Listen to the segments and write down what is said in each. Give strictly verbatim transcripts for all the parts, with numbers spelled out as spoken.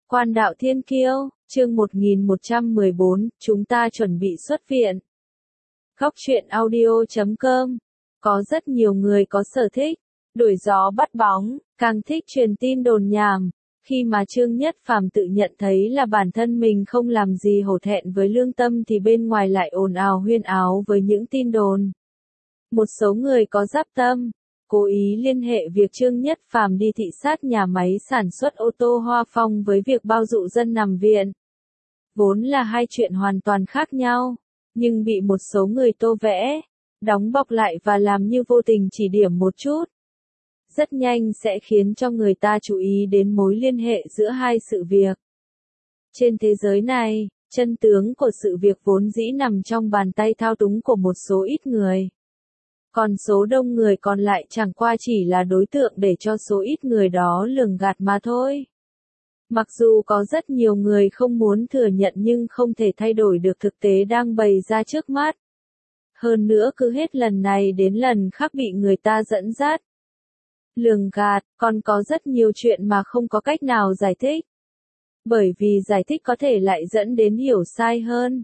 Quan đạo thiên kiêu, chương một nghìn một trăm mười bốn, chúng ta chuẩn bị xuất viện. Góc truyện audio chấm com. Có rất nhiều người có sở thích đuổi gió bắt bóng, càng thích truyền tin đồn nhảm. Khi mà Trương Nhất Phàm tự nhận thấy là bản thân mình không làm gì hổ thẹn với lương tâm thì bên ngoài lại ồn ào huyên áo với những tin đồn. Một số người có dáp tâm cố ý liên hệ việc Trương Nhất Phàm đi thị sát nhà máy sản xuất ô tô Hoa Phong với việc bao dụ dân nằm viện. Vốn là hai chuyện hoàn toàn khác nhau, nhưng bị một số người tô vẽ, đóng bọc lại và làm như vô tình chỉ điểm một chút. Rất nhanh sẽ khiến cho người ta chú ý đến mối liên hệ giữa hai sự việc. Trên thế giới này, chân tướng của sự việc vốn dĩ nằm trong bàn tay thao túng của một số ít người. Còn số đông người còn lại chẳng qua chỉ là đối tượng để cho số ít người đó lường gạt mà thôi. Mặc dù có rất nhiều người không muốn thừa nhận nhưng không thể thay đổi được thực tế đang bày ra trước mắt. Hơn nữa cứ hết lần này đến lần khác bị người ta dẫn dắt, lường gạt, còn có rất nhiều chuyện mà không có cách nào giải thích. Bởi vì giải thích có thể lại dẫn đến hiểu sai hơn.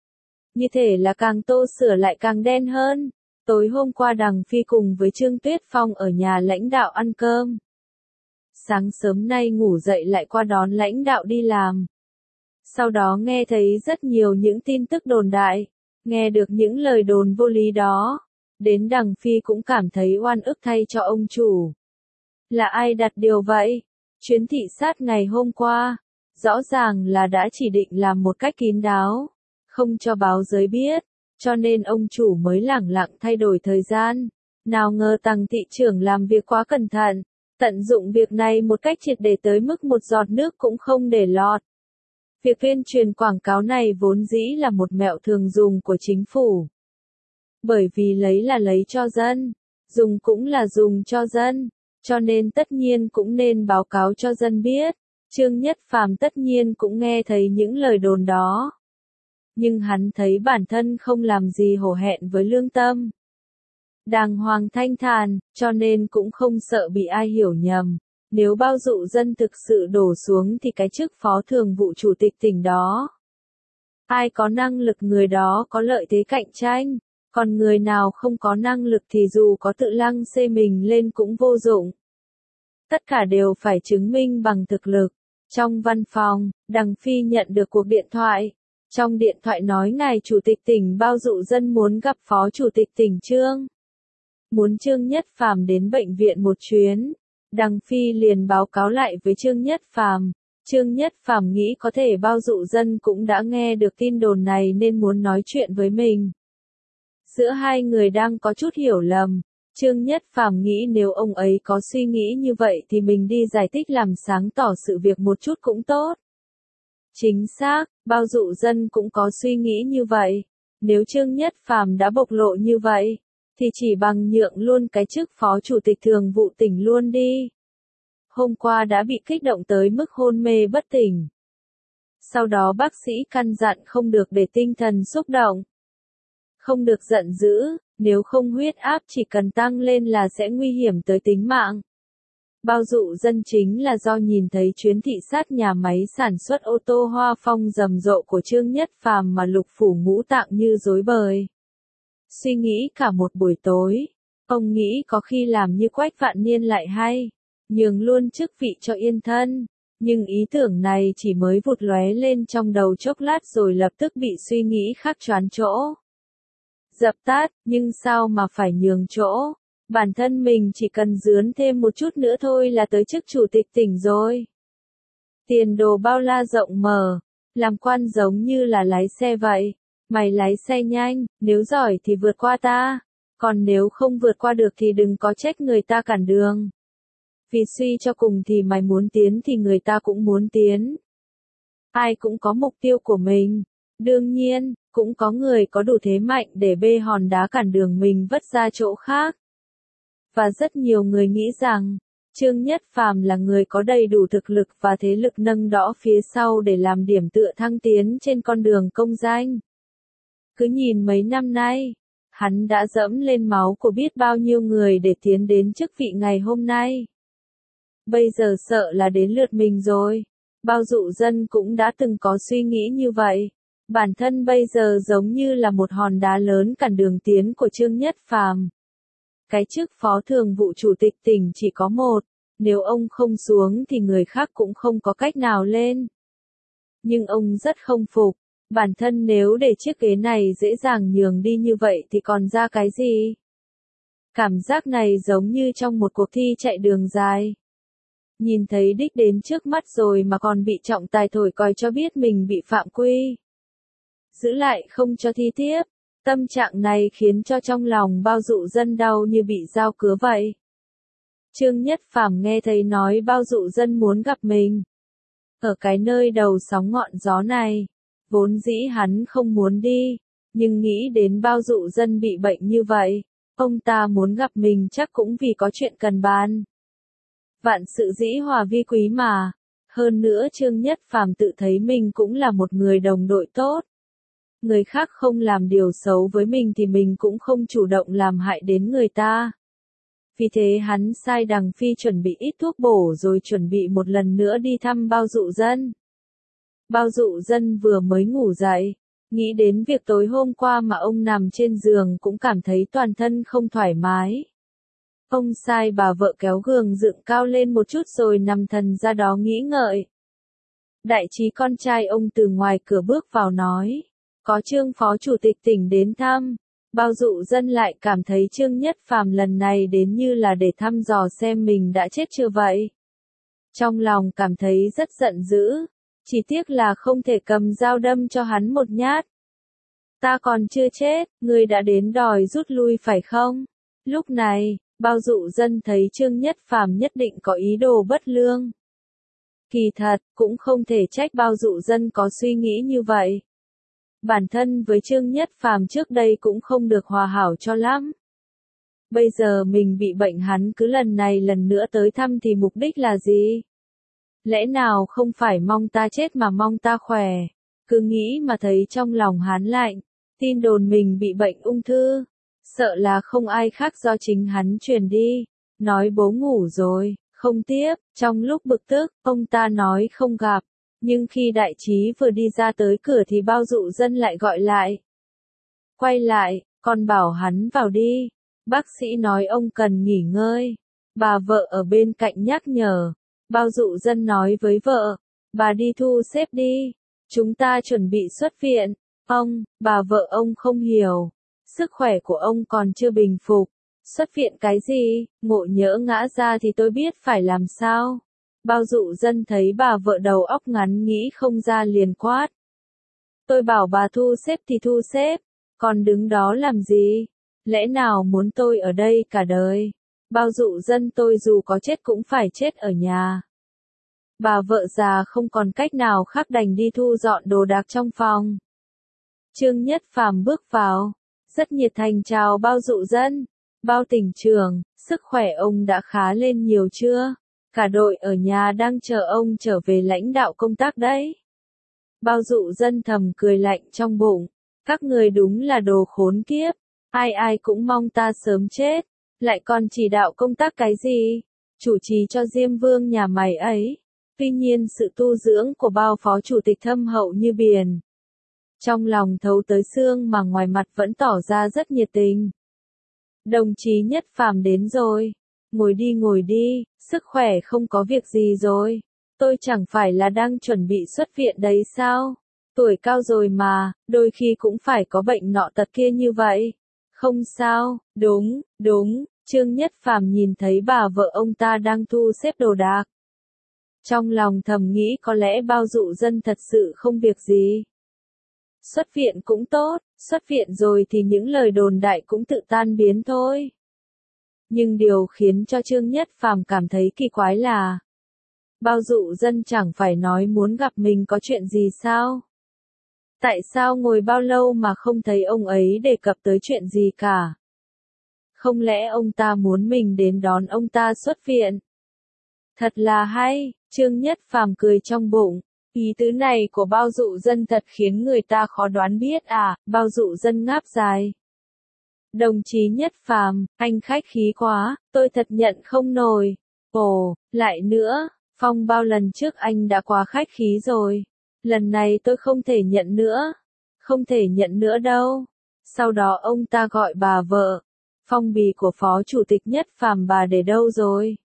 Như thể là càng tô sửa lại càng đen hơn. Tối hôm qua Đằng Phi cùng với Trương Tuyết Phong ở nhà lãnh đạo ăn cơm. Sáng sớm nay ngủ dậy lại qua đón lãnh đạo đi làm. Sau đó nghe thấy rất nhiều những tin tức đồn đại, nghe được những lời đồn vô lý đó. Đến Đằng Phi cũng cảm thấy oan ức thay cho ông chủ. Là ai đặt điều vậy? Chuyến thị sát ngày hôm qua, rõ ràng là đã chỉ định làm một cách kín đáo, không cho báo giới biết. Cho nên ông chủ mới lẳng lặng thay đổi thời gian. Nào ngờ Tằng thị trưởng làm việc quá cẩn thận, tận dụng việc này một cách triệt để tới mức một giọt nước cũng không để lọt. Việc tuyên truyền quảng cáo này vốn dĩ là một mẹo thường dùng của chính phủ. Bởi vì lấy là lấy cho dân, dùng cũng là dùng cho dân, cho nên tất nhiên cũng nên báo cáo cho dân biết. Trương Nhất Phàm tất nhiên cũng nghe thấy những lời đồn đó. Nhưng hắn thấy bản thân không làm gì hổ hẹn với lương tâm. Đàng hoàng thanh thản, cho nên cũng không sợ bị ai hiểu nhầm. Nếu bao dụ dân thực sự đổ xuống thì cái chức phó thường vụ chủ tịch tỉnh đó. Ai có năng lực người đó có lợi thế cạnh tranh, còn người nào không có năng lực thì dù có tự lăng xê mình lên cũng vô dụng. Tất cả đều phải chứng minh bằng thực lực. Trong văn phòng, Đằng Phi nhận được cuộc điện thoại. Trong điện thoại nói ngài chủ tịch tỉnh bao dụ dân muốn gặp phó chủ tịch tỉnh Trương. Muốn Trương Nhất Phàm đến bệnh viện một chuyến. Đằng Phi liền báo cáo lại với Trương Nhất Phàm. Trương Nhất Phàm nghĩ có thể bao dụ dân cũng đã nghe được tin đồn này nên muốn nói chuyện với mình. Giữa hai người đang có chút hiểu lầm. Trương Nhất Phàm nghĩ nếu ông ấy có suy nghĩ như vậy thì mình đi giải thích làm sáng tỏ sự việc một chút cũng tốt. Chính xác, bao dụ dân cũng có suy nghĩ như vậy. Nếu Trương Nhất Phàm đã bộc lộ như vậy, thì chỉ bằng nhượng luôn cái chức phó chủ tịch thường vụ tỉnh luôn đi. Hôm qua đã bị kích động tới mức hôn mê bất tỉnh. Sau đó bác sĩ căn dặn không được để tinh thần xúc động. Không được giận dữ, nếu không huyết áp chỉ cần tăng lên là sẽ nguy hiểm tới tính mạng. Bao dụ dân chính là do nhìn thấy chuyến thị sát nhà máy sản xuất ô tô Hoa Phong rầm rộ của Trương Nhất Phàm mà lục phủ ngũ tạng như rối bời. Suy nghĩ cả một buổi tối, ông nghĩ có khi làm như Quách Vạn Niên lại hay, nhường luôn chức vị cho yên thân, nhưng ý tưởng này chỉ mới vụt lóe lên trong đầu chốc lát rồi lập tức bị suy nghĩ khác choán chỗ. Dập tắt, nhưng sao mà phải nhường chỗ? Bản thân mình chỉ cần dướn thêm một chút nữa thôi là tới chức chủ tịch tỉnh rồi. Tiền đồ bao la rộng mở, làm quan giống như là lái xe vậy. Mày lái xe nhanh, nếu giỏi thì vượt qua ta, còn nếu không vượt qua được thì đừng có trách người ta cản đường. Vì suy cho cùng thì mày muốn tiến thì người ta cũng muốn tiến. Ai cũng có mục tiêu của mình. Đương nhiên, cũng có người có đủ thế mạnh để bê hòn đá cản đường mình vất ra chỗ khác. Và rất nhiều người nghĩ rằng, Trương Nhất Phàm là người có đầy đủ thực lực và thế lực nâng đỡ phía sau để làm điểm tựa thăng tiến trên con đường công danh. Cứ nhìn mấy năm nay, hắn đã dẫm lên máu của biết bao nhiêu người để tiến đến chức vị ngày hôm nay. Bây giờ sợ là đến lượt mình rồi. Bao dụ dân cũng đã từng có suy nghĩ như vậy. Bản thân bây giờ giống như là một hòn đá lớn cản đường tiến của Trương Nhất Phàm. Cái chức phó thường vụ chủ tịch tỉnh chỉ có một, nếu ông không xuống thì người khác cũng không có cách nào lên. Nhưng ông rất không phục, bản thân nếu để chiếc ghế này dễ dàng nhường đi như vậy thì còn ra cái gì? Cảm giác này giống như trong một cuộc thi chạy đường dài. Nhìn thấy đích đến trước mắt rồi mà còn bị trọng tài thổi còi cho biết mình bị phạm quy. Giữ lại không cho thi tiếp. Tâm trạng này khiến cho trong lòng bao dụ dân đau như bị dao cứa vậy. Trương Nhất Phàm nghe thấy nói bao dụ dân muốn gặp mình. Ở cái nơi đầu sóng ngọn gió này, vốn dĩ hắn không muốn đi, nhưng nghĩ đến bao dụ dân bị bệnh như vậy, ông ta muốn gặp mình chắc cũng vì có chuyện cần bàn. Vạn sự dĩ hòa vi quý mà, hơn nữa Trương Nhất Phàm tự thấy mình cũng là một người đồng đội tốt. Người khác không làm điều xấu với mình thì mình cũng không chủ động làm hại đến người ta. Vì thế hắn sai Đằng Phi chuẩn bị ít thuốc bổ rồi chuẩn bị một lần nữa đi thăm bao dụ dân. Bao dụ dân vừa mới ngủ dậy, nghĩ đến việc tối hôm qua mà ông nằm trên giường cũng cảm thấy toàn thân không thoải mái. Ông sai bà vợ kéo giường dựng cao lên một chút rồi nằm thần ra đó nghĩ ngợi. Đại trí con trai ông từ ngoài cửa bước vào nói, có Trương phó chủ tịch tỉnh đến thăm. Bao dụ dân lại cảm thấy Trương Nhất Phàm lần này đến như là để thăm dò xem mình đã chết chưa vậy. Trong lòng cảm thấy rất giận dữ, chỉ tiếc là không thể cầm dao đâm cho hắn một nhát. Ta còn chưa chết, ngươi đã đến đòi rút lui phải không? Lúc này, bao dụ dân thấy Trương Nhất Phàm nhất định có ý đồ bất lương. Kỳ thật, cũng không thể trách bao dụ dân có suy nghĩ như vậy. Bản thân với Trương Nhất Phàm trước đây cũng không được hòa hảo cho lắm. Bây giờ mình bị bệnh hắn cứ lần này lần nữa tới thăm thì mục đích là gì? Lẽ nào không phải mong ta chết mà mong ta khỏe? Cứ nghĩ mà thấy trong lòng hắn lạnh. Tin đồn mình bị bệnh ung thư. Sợ là không ai khác do chính hắn truyền đi. Nói bố ngủ rồi, không tiếp. Trong lúc bực tức, ông ta nói không gặp. Nhưng khi đại trí vừa đi ra tới cửa thì bao dụ dân lại gọi lại. Quay lại, con bảo hắn vào đi. Bác sĩ nói ông cần nghỉ ngơi. Bà vợ ở bên cạnh nhắc nhở. Bao dụ dân nói với vợ. Bà đi thu xếp đi. Chúng ta chuẩn bị xuất viện. Ông, bà vợ ông không hiểu. Sức khỏe của ông còn chưa bình phục. Xuất viện cái gì, ngộ nhỡ ngã ra thì tôi biết phải làm sao. Bao dụ dân thấy bà vợ đầu óc ngắn nghĩ không ra liền quát. Tôi bảo bà thu xếp thì thu xếp, còn đứng đó làm gì? Lẽ nào muốn tôi ở đây cả đời? Bao dụ dân tôi dù có chết cũng phải chết ở nhà. Bà vợ già không còn cách nào khác đành đi thu dọn đồ đạc trong phòng. Trương Nhất Phàm bước vào, rất nhiệt thành chào bao dụ dân. Bao tỉnh trưởng, sức khỏe ông đã khá lên nhiều chưa? Cả đội ở nhà đang chờ ông trở về lãnh đạo công tác đấy. Bao dụ dân thầm cười lạnh trong bụng. Các người đúng là đồ khốn kiếp. Ai ai cũng mong ta sớm chết. Lại còn chỉ đạo công tác cái gì? Chủ trì cho Diêm Vương nhà mày ấy. Tuy nhiên sự tu dưỡng của bao phó chủ tịch thâm hậu như biển. Trong lòng thấu tới xương mà ngoài mặt vẫn tỏ ra rất nhiệt tình. Đồng chí Nhất Phàm đến rồi. Ngồi đi ngồi đi, sức khỏe không có việc gì rồi. Tôi chẳng phải là đang chuẩn bị xuất viện đấy sao? Tuổi cao rồi mà, đôi khi cũng phải có bệnh nọ tật kia như vậy. Không sao, đúng, đúng, Trương Nhất Phàm nhìn thấy bà vợ ông ta đang thu xếp đồ đạc. Trong lòng thầm nghĩ có lẽ bao dụ dân thật sự không việc gì. Xuất viện cũng tốt, xuất viện rồi thì những lời đồn đại cũng tự tan biến thôi. Nhưng điều khiến cho Trương Nhất Phàm cảm thấy kỳ quái là bao dụ dân chẳng phải nói muốn gặp mình có chuyện gì sao? Tại sao ngồi bao lâu mà không thấy ông ấy đề cập tới chuyện gì cả? Không lẽ ông ta muốn mình đến đón ông ta xuất viện? Thật là hay, Trương Nhất Phàm cười trong bụng. Ý tứ này của bao dụ dân thật khiến người ta khó đoán biết à, bao dụ dân ngáp dài. Đồng chí Nhất Phàm, anh khách khí quá, tôi thật nhận không nổi. Ồ, lại nữa, Phong bao lần trước anh đã quá khách khí rồi. Lần này tôi không thể nhận nữa. Không thể nhận nữa đâu. Sau đó ông ta gọi bà vợ. Phong bì của Phó Chủ tịch Nhất Phàm bà để đâu rồi?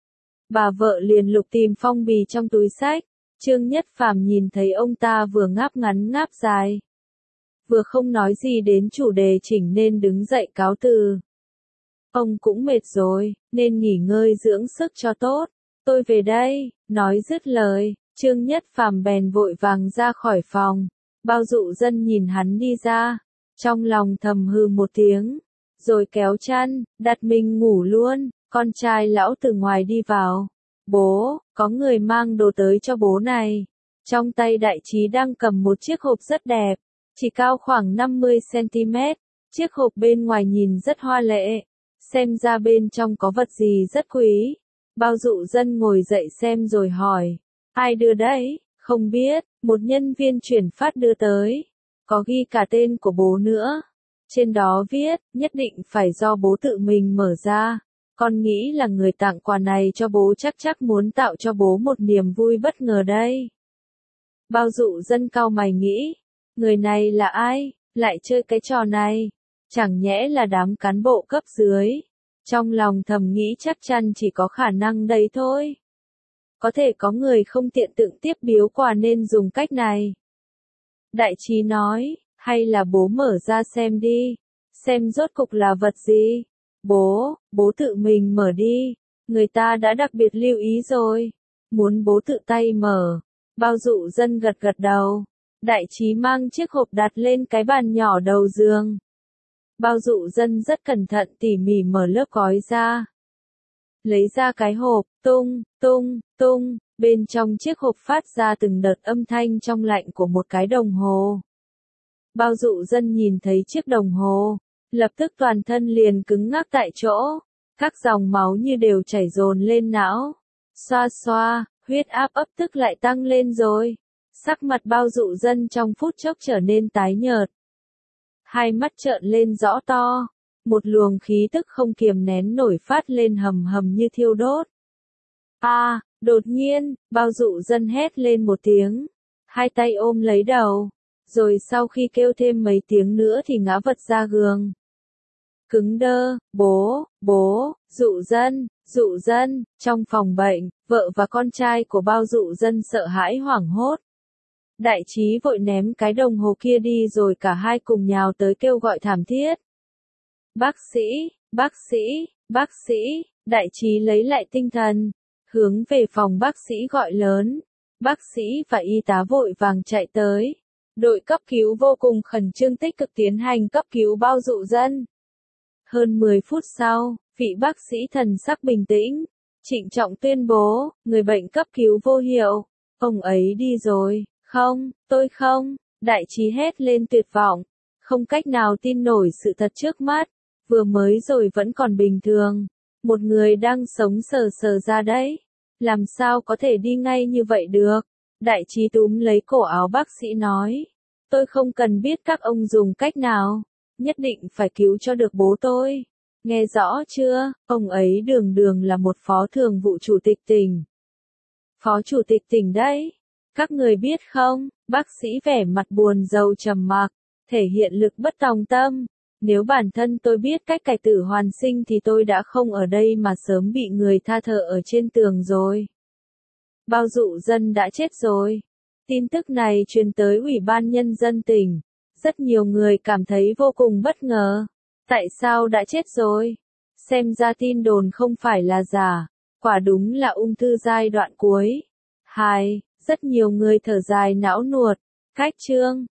Bà vợ liền lục tìm phong bì trong túi xách. Trương Nhất Phàm nhìn thấy ông ta vừa ngáp ngắn ngáp dài. Vừa không nói gì đến chủ đề chỉnh nên đứng dậy cáo từ. Ông cũng mệt rồi, nên nghỉ ngơi dưỡng sức cho tốt. Tôi về đây, nói dứt lời, Trương Nhất Phàm bèn vội vàng ra khỏi phòng. Bao dụ dân nhìn hắn đi ra, trong lòng thầm hừ một tiếng, rồi kéo chăn, đặt mình ngủ luôn. Con trai lão từ ngoài đi vào. Bố, có người mang đồ tới cho bố này. Trong tay Đại Trí đang cầm một chiếc hộp rất đẹp, chỉ cao khoảng năm mươi xăng ti mét. Chiếc hộp bên ngoài nhìn rất hoa lệ, xem ra bên trong có vật gì rất quý. Bao dụ dân ngồi dậy xem rồi hỏi, ai đưa đấy? Không biết, một nhân viên chuyển phát đưa tới, có ghi cả tên của bố nữa. Trên đó viết, nhất định phải do bố tự mình mở ra. Con nghĩ là người tặng quà này cho bố chắc chắc muốn tạo cho bố một niềm vui bất ngờ đây. Bao dụ dân cau mày nghĩ, người này là ai, lại chơi cái trò này? Chẳng nhẽ là đám cán bộ cấp dưới? Trong lòng thầm nghĩ chắc chắn chỉ có khả năng đấy thôi. Có thể có người không tiện tự tiếp biếu quà nên dùng cách này. Đại Trí nói, hay là bố mở ra xem đi, xem rốt cục là vật gì. Bố, bố tự mình mở đi, người ta đã đặc biệt lưu ý rồi, muốn bố tự tay mở. Bao dụ dân gật gật đầu. Đại Trí mang chiếc hộp đặt lên cái bàn nhỏ đầu giường. Bao dụ dân rất cẩn thận tỉ mỉ mở lớp gói ra. Lấy ra cái hộp, tung, tung, tung, bên trong chiếc hộp phát ra từng đợt âm thanh trong lạnh của một cái đồng hồ. Bao dụ dân nhìn thấy chiếc đồng hồ, lập tức toàn thân liền cứng ngắc tại chỗ, các dòng máu như đều chảy dồn lên não. Xoa xoa, huyết áp ấp tức lại tăng lên rồi. Sắc mặt bao dụ dân trong phút chốc trở nên tái nhợt. Hai mắt trợn lên rõ to, một luồng khí tức không kiềm nén nổi phát lên hầm hầm như thiêu đốt. A, à, đột nhiên, bao dụ dân hét lên một tiếng, hai tay ôm lấy đầu, rồi sau khi kêu thêm mấy tiếng nữa thì ngã vật ra giường. Cứng đơ, bố, bố, dụ dân, dụ dân, trong phòng bệnh, vợ và con trai của bao dụ dân sợ hãi hoảng hốt. Đại Trí vội ném cái đồng hồ kia đi rồi cả hai cùng nhào tới kêu gọi thảm thiết. Bác sĩ, bác sĩ, bác sĩ, Đại Trí lấy lại tinh thần, hướng về phòng bác sĩ gọi lớn. Bác sĩ và y tá vội vàng chạy tới. Đội cấp cứu vô cùng khẩn trương tích cực tiến hành cấp cứu bao dụ dân. Hơn mười phút sau, vị bác sĩ thần sắc bình tĩnh, trịnh trọng tuyên bố, người bệnh cấp cứu vô hiệu, ông ấy đi rồi. Không, tôi không, Đại Trí hét lên tuyệt vọng, không cách nào tin nổi sự thật trước mắt, vừa mới rồi vẫn còn bình thường, một người đang sống sờ sờ ra đấy, làm sao có thể đi ngay như vậy được. Đại Trí túm lấy cổ áo bác sĩ nói, tôi không cần biết các ông dùng cách nào, nhất định phải cứu cho được bố tôi, nghe rõ chưa, ông ấy đường đường là một phó thường vụ chủ tịch tỉnh. Phó chủ tịch tỉnh đấy. Các người biết không, bác sĩ vẻ mặt buồn rầu trầm mặc, thể hiện lực bất tòng tâm. Nếu bản thân tôi biết cách cải tử hoàn sinh thì tôi đã không ở đây mà sớm bị người tha thở ở trên tường rồi. Bao dụ dân đã chết rồi. Tin tức này truyền tới Ủy ban Nhân dân tỉnh. Rất nhiều người cảm thấy vô cùng bất ngờ. Tại sao đã chết rồi? Xem ra tin đồn không phải là giả. Quả đúng là ung thư giai đoạn cuối. Hai. Rất nhiều người thở dài não nuột. Cách chương